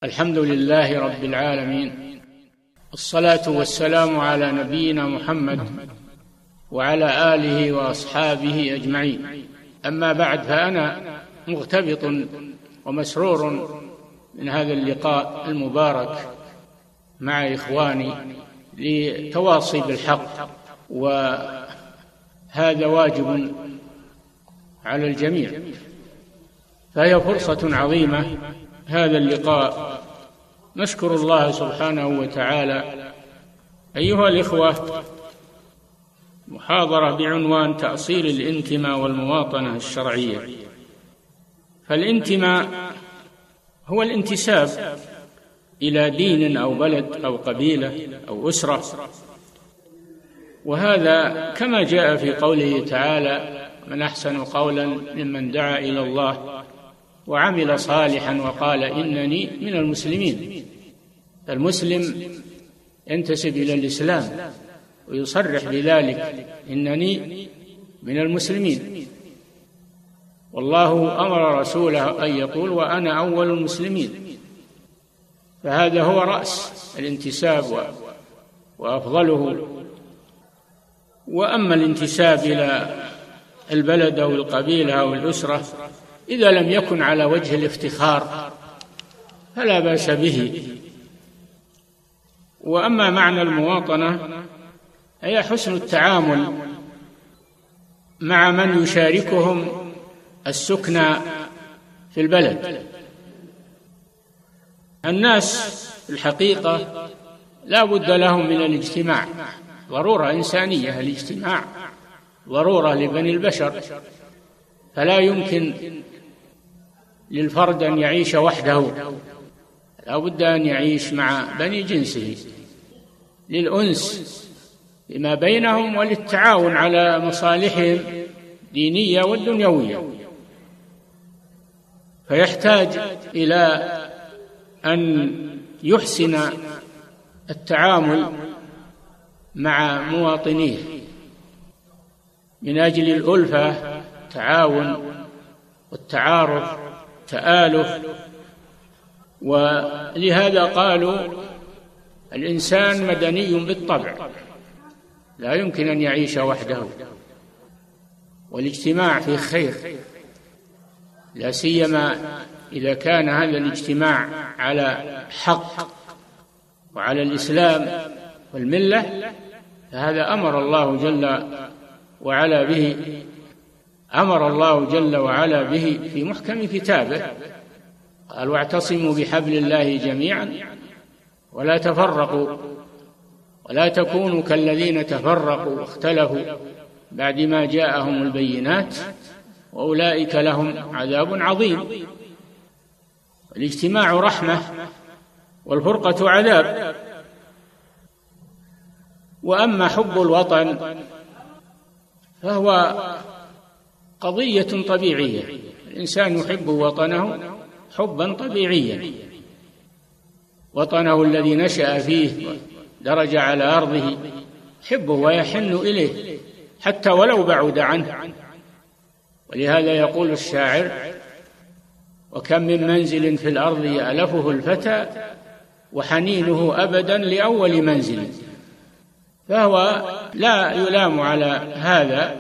الحمد لله رب العالمين، الصلاة والسلام على نبينا محمد وعلى آله وأصحابه أجمعين. أما بعد، فأنا مغتبط ومسرور من هذا اللقاء المبارك مع إخواني لتواصي بالحق، وهذا واجب على الجميع، فهي فرصة عظيمة هذا اللقاء. نشكر الله سبحانه وتعالى. أيها الإخوة، محاضرة بعنوان تأصيل الانتماء والمواطنة الشرعية. فالانتماء هو الانتساب إلى دين أو بلد أو قبيلة أو أسرة، وهذا كما جاء في قوله تعالى: من أحسن قولا ممن دعا إلى الله وعمل صالحا وقال إنني من المسلمين. المسلم ينتسب إلى الإسلام ويصرح بذلك: إنني من المسلمين. والله أمر رسوله أن يقول: وأنا أول المسلمين. فهذا هو رأس الانتساب وأفضله. وأما الانتساب إلى البلد أو القبيلة أو الأسرة إذا لم يكن على وجه الافتخار فلا بأس به. وأما معنى المواطنة هي حسن التعامل مع من يشاركهم السكنى في البلد. الناس الحقيقة لا بد لهم من الاجتماع، ضرورة إنسانية، الاجتماع ضرورة لبني البشر، فلا يمكن للفرد أن يعيش وحده، لا بد أن يعيش مع بني جنسه للأنس فيما بينهم وللتعاون على مصالحهم الدينية والدنيوية. فيحتاج إلى أن يحسن التعامل مع مواطنيه من أجل الألفة، التعاون والتعارف، تآلف. ولهذا قالوا: الإنسان مدني بالطبع، لا يمكن أن يعيش وحده، والاجتماع فيه خير، لا سيما إذا كان هذا الاجتماع على حق وعلى الإسلام والملة. فهذا أمر الله جل وعلا به في محكم كتابه، قال: واعتصموا بحبل الله جميعا ولا تفرقوا ولا تكونوا كالذين تفرقوا واختلفوا بعد ما جاءهم البينات وأولئك لهم عذاب عظيم. الاجتماع رحمة والفرقة عذاب. وأما حب الوطن فهو قضية طبيعية، الإنسان يحب وطنه حبا طبيعيا، وطنه الذي نشأ فيه درج على أرضه يحبه ويحن إليه حتى ولو بعد عنه. ولهذا يقول الشاعر: وكم من منزل في الأرض يألفه الفتى وحنينه أبدا لأول منزل. فهو لا يلام على هذا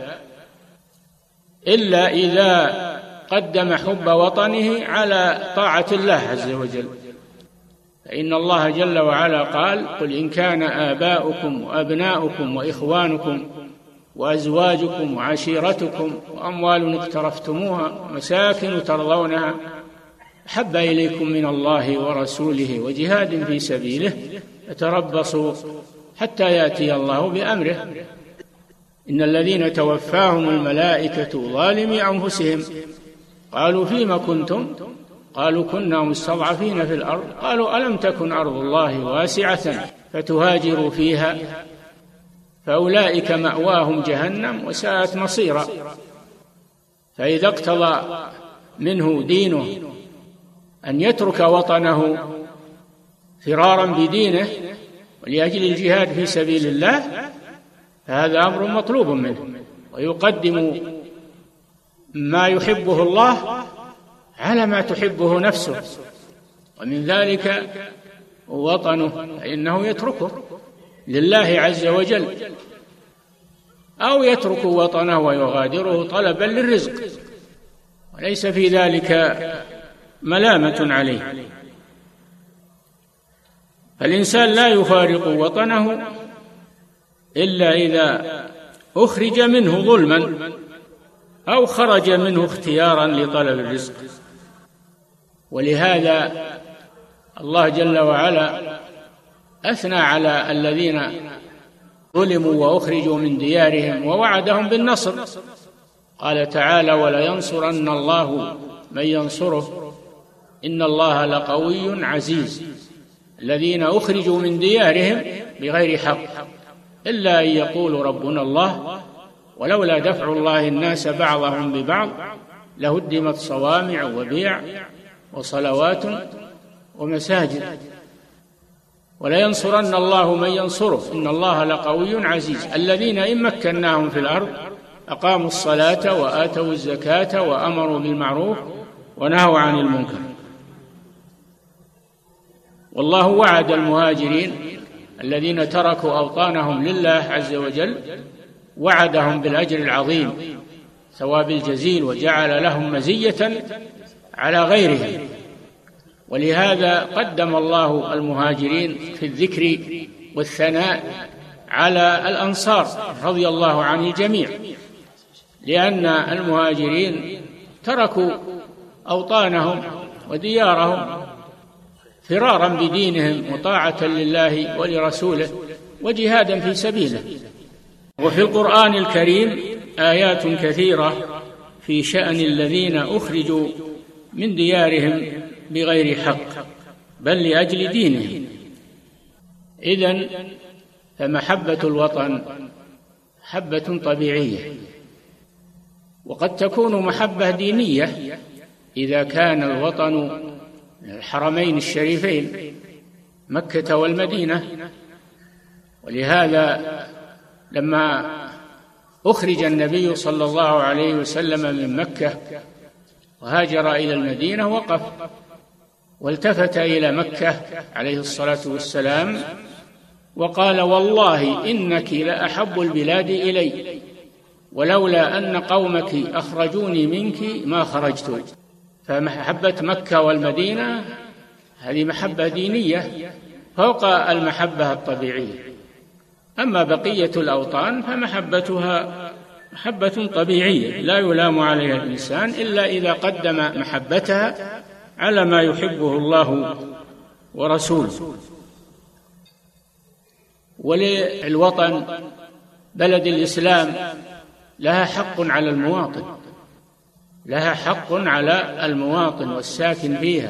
إلا إذا قدم حب وطنه على طاعة الله عز وجل. فإن الله جل وعلا قال: قل إن كان آباؤكم وأبناؤكم وإخوانكم وأزواجكم وعشيرتكم وأموال اقترفتموها ومساكن ترضونها أحب إليكم من الله ورسوله وجهاد في سبيله فتربصوا حتى يأتي الله بأمره. إن الذين توفاهم الملائكة ظالمي أنفسهم قالوا: فيما كنتم؟ قالوا: كنا مستضعفين في الأرض. قالوا: ألم تكن أرض الله واسعة فتهاجروا فيها؟ فأولئك مأواهم جهنم وساءت مصيرا. فإذا اقتضى منه دينه أن يترك وطنه فرارا بدينه ولأجل الجهاد في سبيل الله، فهذا أمر مطلوب منه، ويقدم ما يحبه الله على ما تحبه نفسه. ومن ذلك وطنه فإنه يتركه لله عز وجل، أو يترك وطنه ويغادره طلبا للرزق، وليس في ذلك ملامة عليه. فالإنسان لا يفارق وطنه إلا إذا أخرج منه ظلما أو خرج منه اختيارا لطلب الرزق. ولهذا الله جل وعلا أثنى على الذين ظلموا وأخرجوا من ديارهم ووعدهم بالنصر، قال تعالى: ولينصرن الله من ينصره إن الله لقوي عزيز. الذين أخرجوا من ديارهم بغير حق إلا أن يقولوا ربنا الله ولولا دفع الله الناس بعضهم ببعض لهدمت صوامع وبيع وصلوات ومساجد. ولينصرن الله من ينصره إن الله لقوي عزيز. الذين إن مكناهم في الأرض أقاموا الصلاة وآتوا الزكاة وأمروا بالمعروف ونهوا عن المنكر. والله وعد المهاجرين الذين تركوا أوطانهم لله عز وجل، وعدهم بالأجر العظيم ثواب الجزيل، وجعل لهم مزية على غيرهم. ولهذا قدم الله المهاجرين في الذكر والثناء على الأنصار رضي الله عن الجميع، لأن المهاجرين تركوا أوطانهم وديارهم فرارا بدينهم وطاعة لله ولرسوله وجهادا في سبيله. وفي القرآن الكريم آيات كثيرة في شأن الذين أخرجوا من ديارهم بغير حق بل لأجل دينهم. إذن فمحبة الوطن محبة طبيعية، وقد تكون محبة دينية إذا كان الوطن الحرمين الشريفين مكة والمدينة. ولهذا لما أخرج النبي صلى الله عليه وسلم من مكة وهاجر إلى المدينة وقف والتفت إلى مكة عليه الصلاة والسلام وقال: والله إنك لأحب البلاد إلي، ولولا أن قومك أخرجوني منك ما خرجت. فمحبة مكة والمدينة هذه محبة دينية فوق المحبة الطبيعية. أما بقية الأوطان فمحبتها محبة طبيعية لا يلام عليها الإنسان إلا إذا قدم محبتها على ما يحبه الله ورسوله. وللوطن بلد الإسلام لها حق على المواطن، لها حق على المواطن والساكن فيها.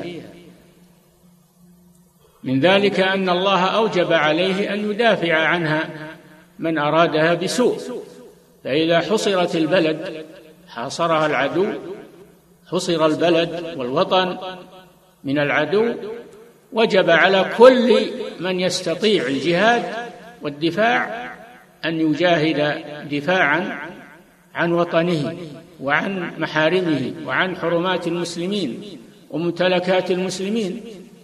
من ذلك أن الله أوجب عليه أن يدافع عنها من أرادها بسوء. فإذا حصرت البلد حاصرها العدو، حصر البلد والوطن من العدو، وجب على كل من يستطيع الجهاد والدفاع أن يجاهد دفاعا عن وطنه وعن محارمه وعن حرمات المسلمين وممتلكات المسلمين.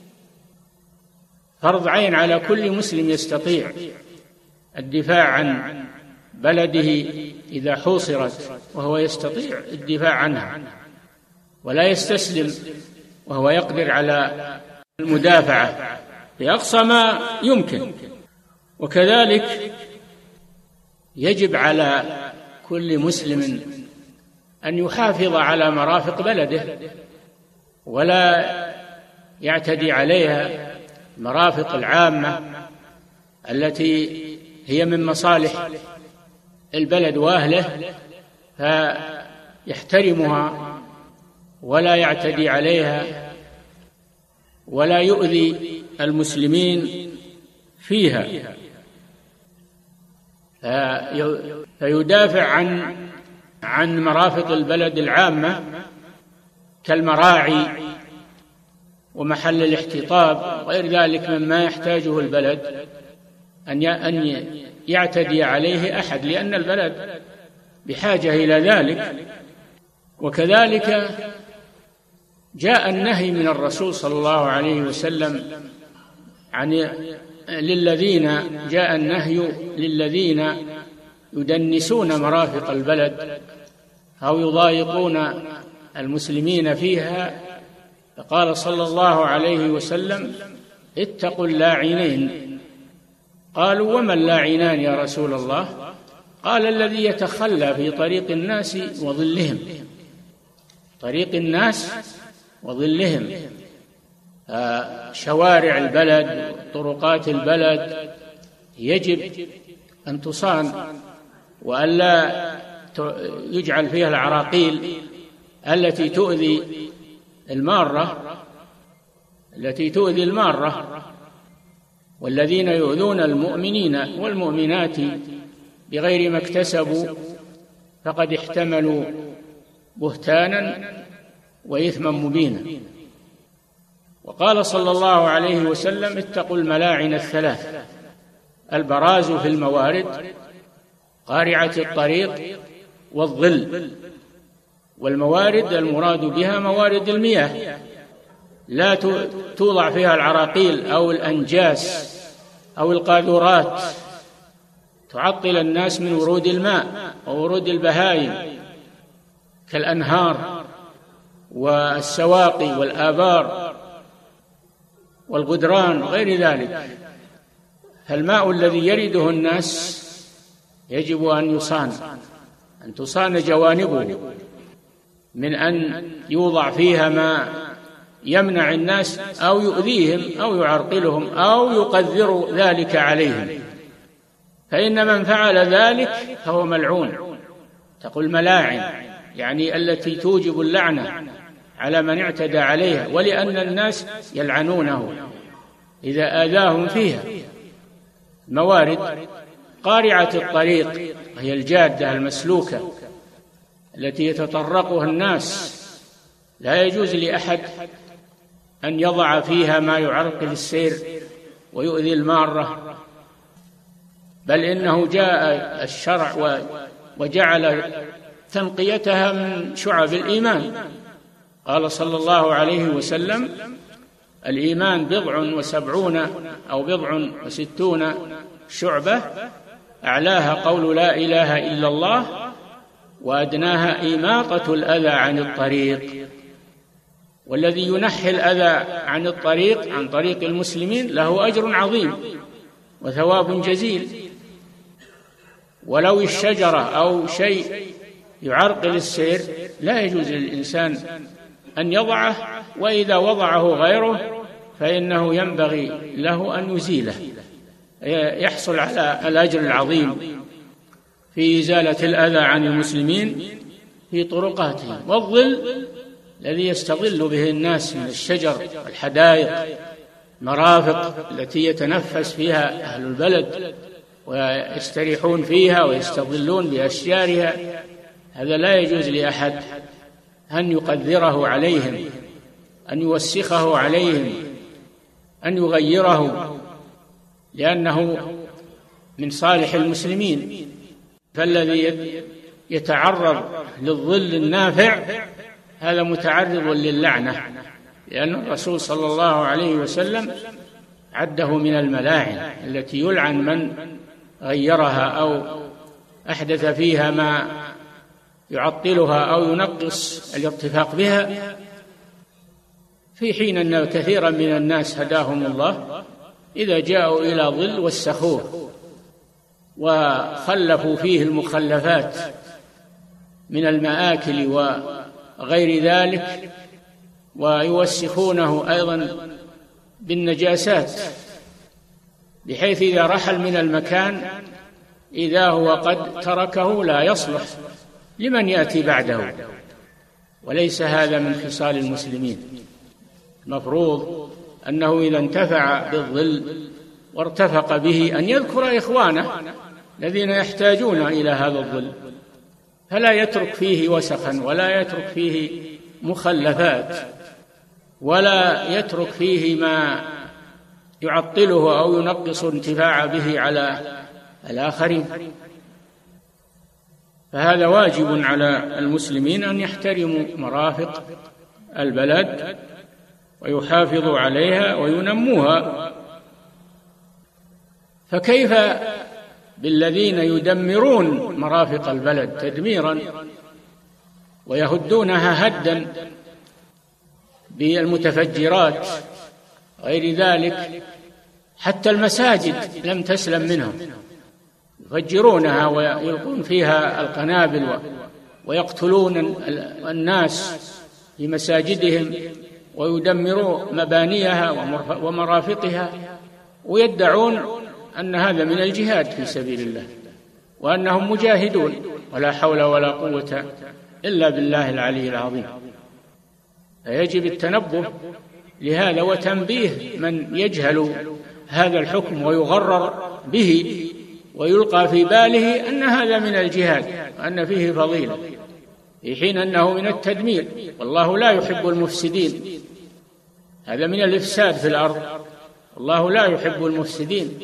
فرض عين على كل مسلم يستطيع الدفاع عن بلده إذا حوصرت وهو يستطيع الدفاع عنها ولا يستسلم وهو يقدر على المدافعة بأقصى ما يمكن. وكذلك يجب على كل مسلم أن يحافظ على مرافق بلده ولا يعتدي عليها، المرافق العامة التي هي من مصالح البلد وأهله، فيحترمها ولا يعتدي عليها ولا يؤذي المسلمين فيها، فيدافع عن مرافق البلد العامة كالمراعي ومحل الاحتطاب وغير ذلك مما يحتاجه البلد أن يعتدي عليه أحد، لأن البلد بحاجة إلى ذلك. وكذلك جاء النهي من الرسول صلى الله عليه وسلم جاء النهي للذين يدنسون مرافق البلد أو يضايقون المسلمين فيها، فقال صلى الله عليه وسلم: اتقوا اللاعنين. قالوا: وما اللاعنان يا رسول الله؟ قال: الذي يتخلى في طريق الناس وظلهم، طريق الناس وظلهم، شوارع البلد، طرقات البلد يجب أن تصان، وألا يجعل فيها العراقيل التي تؤذي المارة، والذين يؤذون المؤمنين والمؤمنات بغير ما اكتسبوا فقد احتملوا بهتانا وإثما مبينا. وقال صلى الله عليه وسلم: اتقوا الملاعن الثلاث: البراز في الموارد، قارعة الطريق، والظل. والموارد المراد بها موارد المياه، لا توضع فيها العراقيل أو الأنجاس أو القاذورات تعطل الناس من ورود الماء وورود البهائم، كالأنهار والسواقي والآبار والغدران وغير ذلك. فالماء الذي يرده الناس يجب أن تصان جوانبه من أن يوضع فيها ما يمنع الناس أو يؤذيهم أو يعرقلهم أو يقدر ذلك عليهم، فإن من فعل ذلك فهو ملعون. تقول ملاعن يعني التي توجب اللعنة على من اعتدى عليها، ولأن الناس يلعنونه إذا آذاهم فيها. موارد قارعة الطريق، وهي الجادة المسلوكة التي يتطرقها الناس، لا يجوز لأحد أن يضع فيها ما يعرقل السير ويؤذي المارة، بل إنه جاء الشرع وجعل تنقيتها من شعب الإيمان. قال صلى الله عليه وسلم: الإيمان 70 أو 60 شعبة، أعلاها قول لا إله إلا الله، وأدناها إماطة الأذى عن الطريق. والذي ينحي الأذى عن الطريق، عن طريق المسلمين، له أجر عظيم وثواب جزيل. ولو الشجرة أو شيء يعرقل السير لا يجوز للإنسان أن يضعه، وإذا وضعه غيره فإنه ينبغي له أن يزيله، يحصل على الأجر العظيم في إزالة الأذى عن المسلمين في طرقاتهم. والظل الذي يستظل به الناس من الشجر والحدائق، مرافق التي يتنفس فيها أهل البلد ويستريحون فيها ويستظلون بأشجارها، هذا لا يجوز لأحد أن يقدره عليهم، أن يوسخه عليهم، أن يغيره، لأنه من صالح المسلمين. فالذي يتعرض للظل النافع هذا متعرض للعنة، لأن الرسول صلى الله عليه وسلم عده من الملاعن التي يلعن من غيرها أو أحدث فيها ما يعطلها أو ينقص الارتفاق بها، في حين أن كثيرا من الناس هداهم الله إذا جاءوا إلى ظل وسخوه وخلفوا فيه المخلفات من المآكل وغير ذلك، ويوسخونه أيضا بالنجاسات، بحيث إذا رحل من المكان إذا هو قد تركه لا يصلح لمن يأتي بعده. وليس هذا من خصال المسلمين. المفروض أنه إذا انتفع بالظل وارتفق به أن يذكر إخوانه الذين يحتاجون إلى هذا الظل، فلا يترك فيه وسخا، ولا يترك فيه مخلفات، ولا يترك فيه ما يعطله أو ينقص انتفاع به على الآخرين. فهذا واجب على المسلمين أن يحترموا مرافق البلد ويحافظوا عليها وينموها. فكيف بالذين يدمرون مرافق البلد تدميرا ويهدونها هدا بالمتفجرات غير ذلك؟ حتى المساجد لم تسلم منهم، يفجرونها ويلقون فيها القنابل ويقتلون الناس في مساجدهم ويدمرون مبانيها ومرافقها، ويدعون أن هذا من الجهاد في سبيل الله وأنهم مجاهدون، ولا حول ولا قوة إلا بالله العلي العظيم. فيجب التنبه لهذا وتنبيه من يجهل هذا الحكم ويغرر به ويلقى في باله أن هذا من الجهاد وأن فيه فضيلة، في حين أنه من التدمير، والله لا يحب المفسدين. هذا من الإفساد في الأرض، الله لا يحب المفسدين.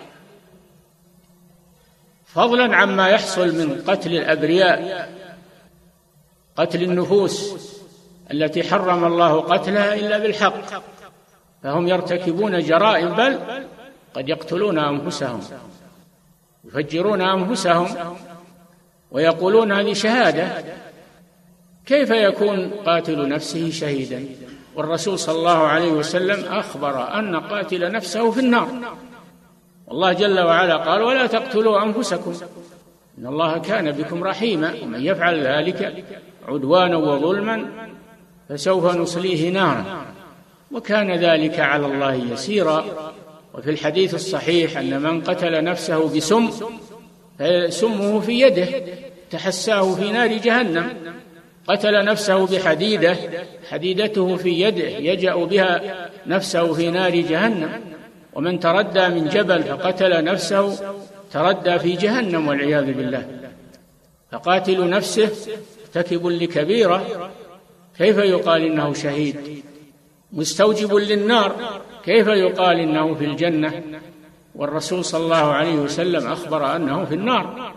فضلا عما يحصل من قتل الأبرياء، قتل النفوس التي حرم الله قتلها إلا بالحق، فهم يرتكبون جرائم، بل قد يقتلون أنفسهم، يفجرون أنفسهم ويقولون هذه شهادة. كيف يكون قاتل نفسه شهيدا؟ والرسول صلى الله عليه وسلم أخبر أن قاتل نفسه في النار، والله جل وعلا قال: ولا تقتلوا أنفسكم إن الله كان بكم رحيما ومن يفعل ذلك عدوانا وظلما فسوف نصليه نارا وكان ذلك على الله يسيرا. وفي الحديث الصحيح أن من قتل نفسه بسم فسمه في يده تحساه في نار جهنم، قتل نفسه بحديدة حديدته في يده يجأ بها نفسه في نار جهنم، ومن تردى من جبل فقتل نفسه تردى في جهنم والعياذ بالله. فقاتل نفسه مرتكب لكبيرة، كيف يقال إنه شهيد؟ مستوجب للنار، كيف يقال إنه في الجنة والرسول صلى الله عليه وسلم أخبر أنه في النار؟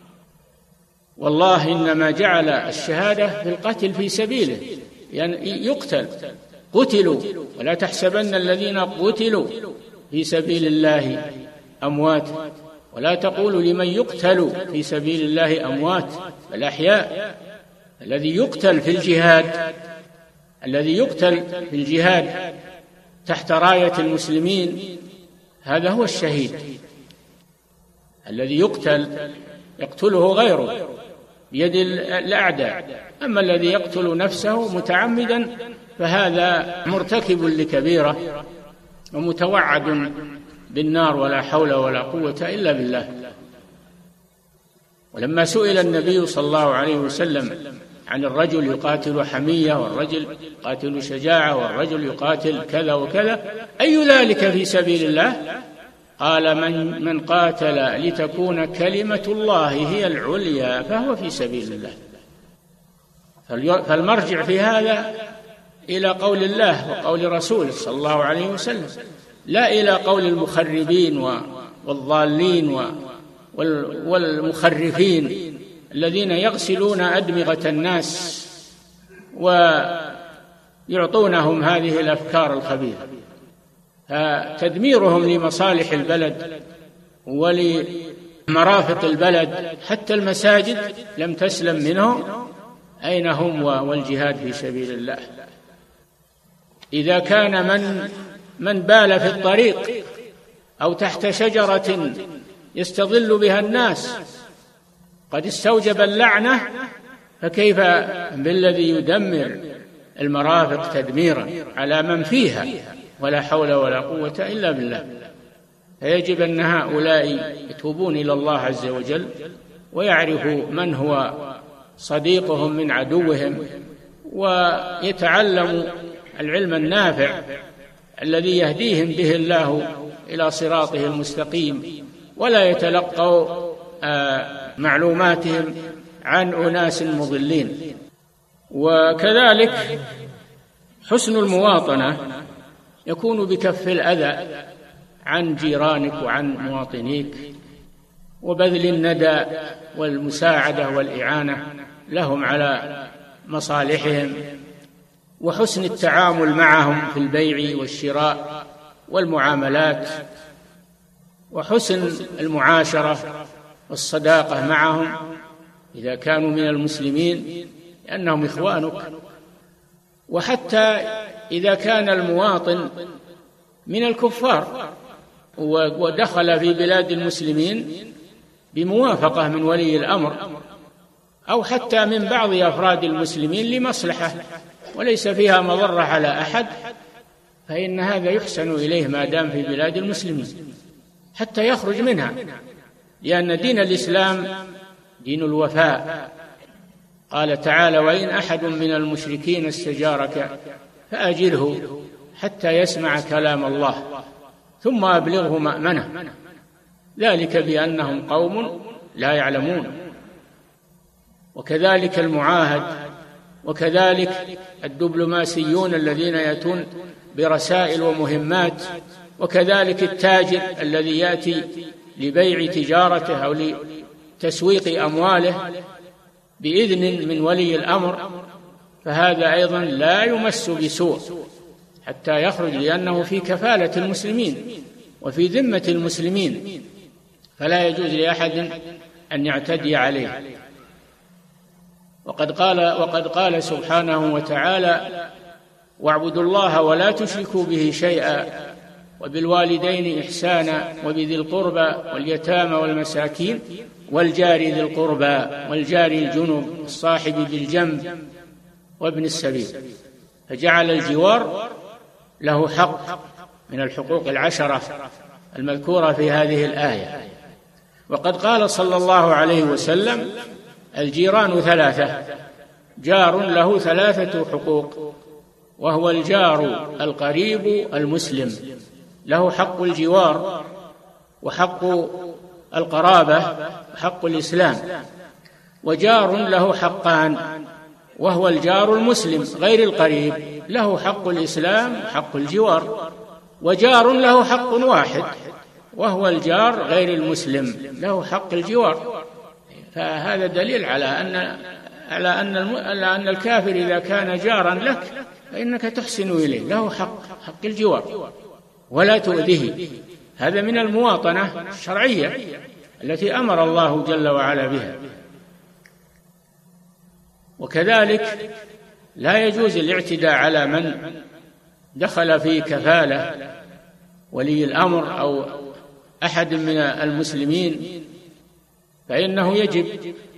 والله إنما جعل الشهادة في القتل في سبيله، يعني يقتل، قتلوا، ولا تحسبن الذين قتلوا في سبيل الله أموات، ولا تقولوا لمن يقتل في سبيل الله أموات بل أحياء. الذي يقتل في الجهاد، الذي يقتل في الجهاد تحت راية المسلمين، هذا هو الشهيد. الذي يقتله غيره بيد الأعداء، أما الذي يقتل نفسه متعمدا فهذا مرتكب لكبيرة ومتوعد بالنار، ولا حول ولا قوة إلا بالله. ولما سئل النبي صلى الله عليه وسلم عن الرجل يقاتل حمية والرجل يقاتل شجاعة والرجل يقاتل كذا وكذا، أي ذلك في سبيل الله؟ قال: من قاتل لتكون كلمة الله هي العليا فهو في سبيل الله. فالمرجع في هذا إلى قول الله وقول رسوله صلى الله عليه وسلم، لا إلى قول المخربين والضالين والمخرفين الذين يغسلون أدمغة الناس ويعطونهم هذه الأفكار الخبيثة. فتدميرهم لمصالح البلد ولمرافق البلد، حتى المساجد لم تسلم منهم، أين هم والجهاد في سبيل الله؟ إذا كان من بال في الطريق أو تحت شجرة يستظل بها الناس قد استوجب اللعنة، فكيف بالذي يدمر المرافق تدميرا على من فيها؟ ولا حول ولا قوة إلا بالله. فيجب أن هؤلاء يتوبون إلى الله عز وجل ويعرفوا من هو صديقهم من عدوهم، ويتعلموا العلم النافع الذي يهديهم به الله إلى صراطه المستقيم، ولا يتلقوا معلوماتهم عن أناس مضلين. وكذلك حسن المواطنة يكون بكف الأذى عن جيرانك وعن مواطنيك، وبذل الندى والمساعدة والإعانة لهم على مصالحهم، وحسن التعامل معهم في البيع والشراء والمعاملات، وحسن المعاشرة والصداقة معهم إذا كانوا من المسلمين لأنهم إخوانك. وحتى إذا كان المواطن من الكفار ودخل في بلاد المسلمين بموافقة من ولي الأمر أو حتى من بعض أفراد المسلمين لمصلحة وليس فيها مضرة على أحد، فإن هذا يحسن إليه ما دام في بلاد المسلمين حتى يخرج منها، لأن دين الإسلام دين الوفاء. قال تعالى: وإن أحد من المشركين استجارك فأجره حتى يسمع كلام الله ثم أبلغه مأمنه، ذلك بأنهم قوم لا يعلمون. وكذلك المعاهد، وكذلك الدبلوماسيون الذين يأتون برسائل ومهمات، وكذلك التاجر الذي يأتي لبيع تجارته أو لتسويق أمواله بإذن من ولي الأمر، فهذا أيضا لا يمس بسوء حتى يخرج، لأنه في كفالة المسلمين وفي ذمة المسلمين، فلا يجوز لأحد أن يعتدي عليه. وقد قال سبحانه وتعالى: واعبدوا الله ولا تشركوا به شيئا وبالوالدين إحسانا وبذي القربى واليتامى والمساكين والجار ذي القربى والجار الجنب الصاحب بالجنب وابن السبيل، فجعل الجوار له حق من الحقوق العشرة المذكورة في هذه الآية. وقد قال صلى الله عليه وسلم: الجيران ثلاثة، جار له ثلاثة حقوق، وهو الجار القريب المسلم، له حق الجوار وحق القرابة وحق الإسلام، وجار له حقان، وهو الجار المسلم غير القريب، له حق الإسلام وحق الجوار، وجار له حق واحد وهو الجار غير المسلم له حق الجوار. فهذا دليل على أن الكافر إذا كان جارا لك فإنك تحسن إليه، له حق الجوار ولا تؤذيه. هذا من المواطنة الشرعية التي أمر الله جل وعلا بها. وكذلك لا يجوز الاعتداء على من دخل في كفالة ولي الأمر أو أحد من المسلمين، فإنه يجب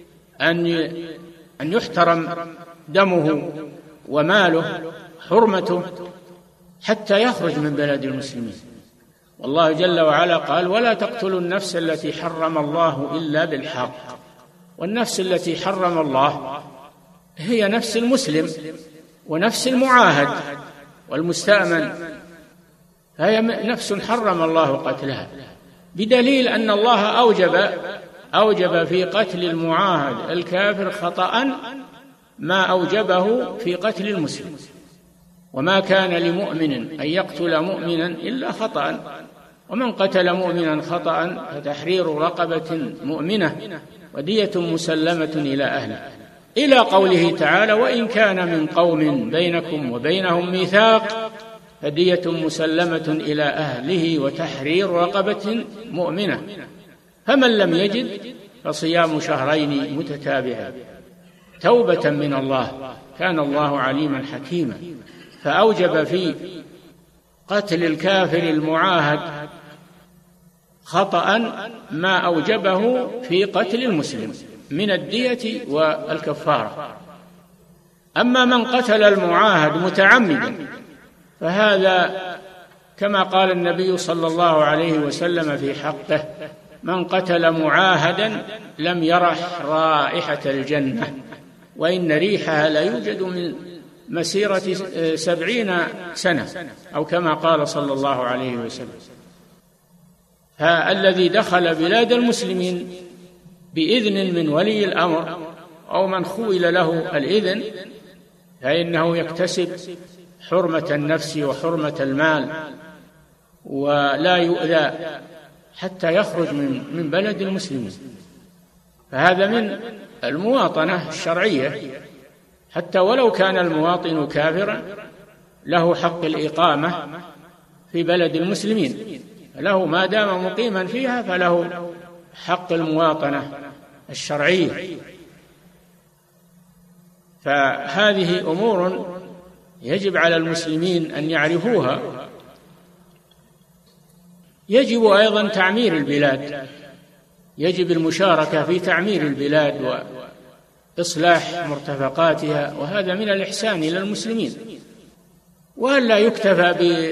أن يحترم دمه وماله حرمته حتى يخرج من بلاد المسلمين. والله جل وعلا قال: ولا تقتلوا النفس التي حرم الله إلا بالحق. والنفس التي حرم الله هي نفس المسلم ونفس المعاهد والمستأمن، فهي نفس حرم الله قتلها، بدليل أن الله أوجب في قتل المعاهد الكافر خطأ ما أوجبه في قتل المسلم. وما كان لمؤمن أن يقتل مؤمنا إلا خطأ، ومن قتل مؤمنا خطأ فتحرير رقبة مؤمنة ودية مسلمة إلى أهله، إلى قوله تعالى: وإن كان من قوم بينكم وبينهم ميثاق فدية مسلمة إلى أهله وتحرير رقبة مؤمنة، فمن لم يجد فصيام شهرين متتابعين توبة من الله، كان الله عليما حكيما. فأوجب في قتل الكافر المعاهد خطأ ما أوجبه في قتل المسلم من الدية والكفارة. أما من قتل المعاهد متعمدا فهذا كما قال النبي صلى الله عليه وسلم في حقه: من قتل معاهدا لم يرح رائحة الجنة وإن ريحها لا يوجد من مسيرة 70 سنة، أو كما قال صلى الله عليه وسلم. فالذي دخل بلاد المسلمين بإذن من ولي الأمر أو من خوِل له الإذن فإنه يكتسب حرمة النفس وحرمة المال ولا يؤذى حتى يخرج من بلد المسلمين. فهذا من المواطنة الشرعية حتى ولو كان المواطن كافرا له حق الإقامة في بلد المسلمين، له ما دام مقيما فيها فله حق المواطنة الشرعية. فهذه أمور يجب على المسلمين أن يعرفوها. يجب أيضا تعمير البلاد، يجب المشاركة في تعمير البلاد وإصلاح مرتفقاتها، وهذا من الإحسان إلى المسلمين. وألا يكتفى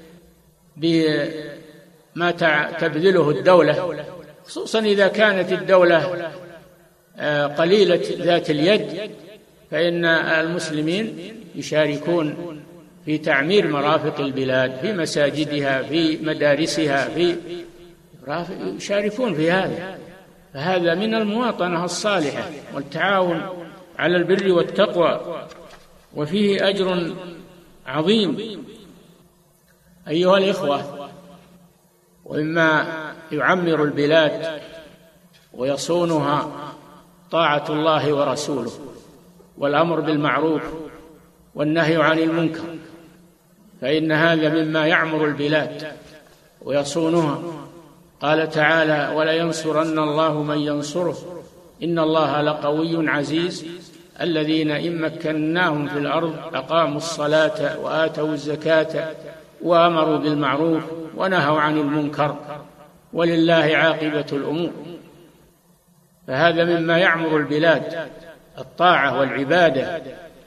بما تبذله الدولة، خصوصا إذا كانت الدولة قليلة ذات اليد، فإن المسلمين يشاركون في تعمير مرافق البلاد، في مساجدها، في مدارسها، يشاركون في هذا. فهذا من المواطنة الصالحة والتعاون على البر والتقوى، وفيه أجر عظيم. أيها الإخوة، ومما يعمر البلاد ويصونها طاعة الله ورسوله، والأمر بالمعروف والنهي عن المنكر، فإن هذا مما يعمر البلاد ويصونها. قال تعالى: ولينصرن الله من ينصره إن الله لقوي عزيز الذين إن مكناهم في الأرض أقاموا الصلاة وآتوا الزكاة وأمروا بالمعروف ونهوا عن المنكر ولله عاقبة الأمور. فهذا مما يعمر البلاد، الطاعة والعبادة،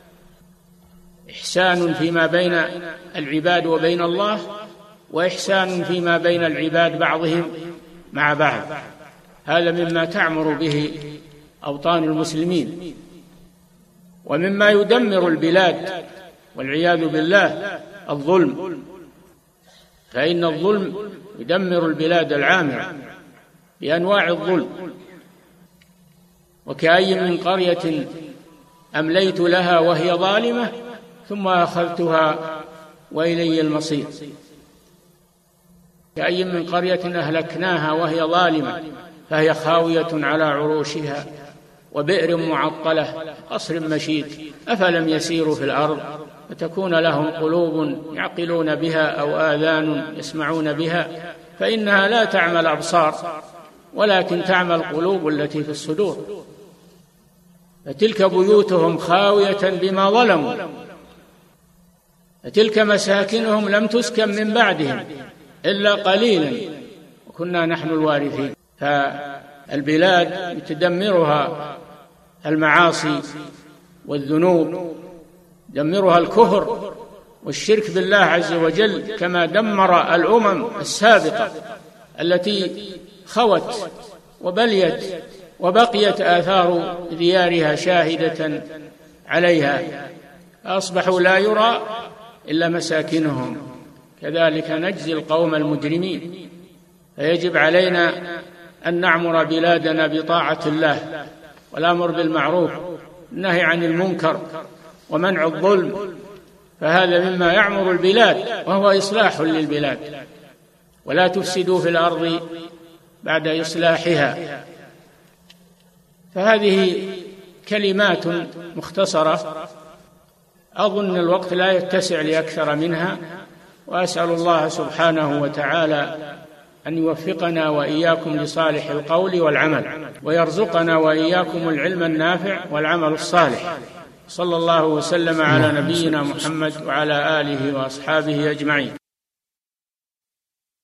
إحسان فيما بين العباد وبين الله، وإحسان فيما بين العباد بعضهم مع بعض. هذا مما تعمر به أوطان المسلمين. ومما يدمر البلاد والعياذ بالله الظلم، فإن الظلم يدمر البلاد العامرة بأنواع الظلم. وكأي من قرية أمليت لها وهي ظالمة ثم أخذتها وإلي المصير. كأي من قرية أهلكناها وهي ظالمة فهي خاوية على عروشها وبئر معطلة قصر مشيد أفلم يسيروا في الأرض فتكون لهم قلوب يعقلون بها أو آذان يسمعون بها فإنها لا تعمى الأبصار ولكن تعمى القلوب التي في الصدور. فتلك بيوتهم خاوية بما ظلموا، فتلك مساكنهم لم تسكن من بعدهم إلا قليلا وكنا نحن الوارثين. فالبلاد تدمرها المعاصي والذنوب، دمرها الكفر والشرك بالله عز وجل، كما دمر الأمم السابقة التي خوت وبليت وبقيت آثار ديارها شاهدة عليها، أصبحوا لا يرى إلا مساكنهم. كذلك نجزي القوم المجرمين. فيجب علينا أن نعمر بلادنا بطاعة الله والأمر بالمعروف، النهي عن المنكر، ومنع الظلم. فهذا مما يعمر البلاد وهو إصلاح للبلاد. ولا تفسدوا في الأرض بعد إصلاحها. فهذه كلمات مختصرة، أظن الوقت لا يتسع لأكثر منها، وأسأل الله سبحانه وتعالى أن يوفقنا وإياكم لصالح القول والعمل، ويرزقنا وإياكم العلم النافع والعمل الصالح. صلى الله وسلم على نبينا محمد وعلى آله وأصحابه أجمعين.